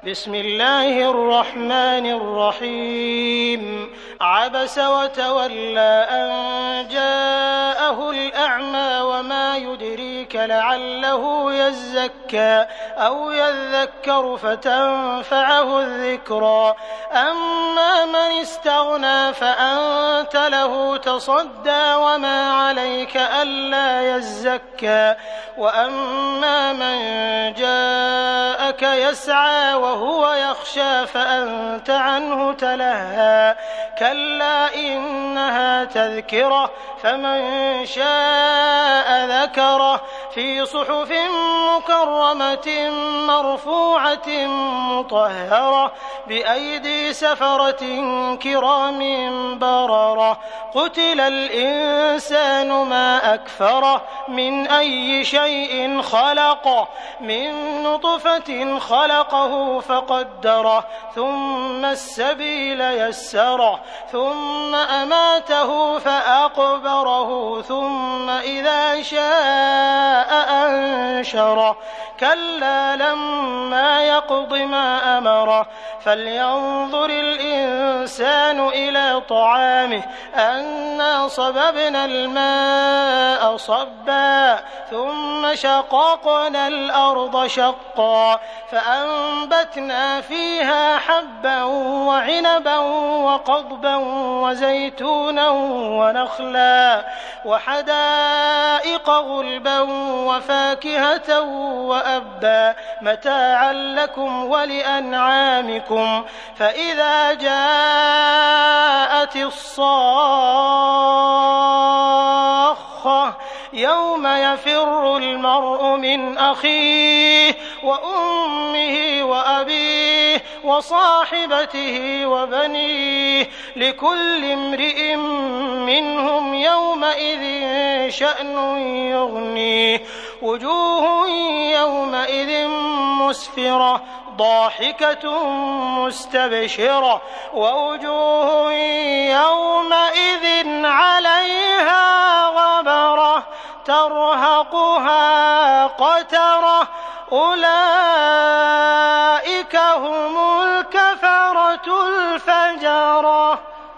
بسم الله الرحمن الرحيم عبس وتولى أن جاءه الأعمى وما يدريك لعله يزكى أو يذكر فتنفعه الذكرى أما من استغنى فأنت له تصدى وما عليك ألا يزكى وأما من جاءك يسعى وهو يخشى فأنت عنه تلهى كلا إنها تذكرة فمن شاء ذكره في صحف مكرمة مرفوعة مطهرة بأيدي سفرة كرام بررة قتل الإنسان ما أكفره من أي شيء خلقه من نطفة خلقه فقدره ثم السبيل يسره ثم أماته فأقبره ثم إذا شاء أنشره كلا لما يقض ما أمره فلينظر الإنسان إلى طعامه أنا صببنا الماء صبا ثم شققنا الأرض شقا فأنبتنا فيها حبا وعنبا وقضبا وزيتونا ونخلا وحدائق غلبا وفاكهة وأبا متاعا لكم ولأنعامكم فإذا جاءت الصاخة يوم يفر المرء من أخيه وأمه وأبيه وصاحبته وبنيه لكل امرئ منهم يومئذ شأن يغنيه وجوه يومئذ مسفرة ضاحكة مستبشرة ووجوه يومئذ عليها غبرة ترهقها قترة أولئك هم الكفرة الفجرة.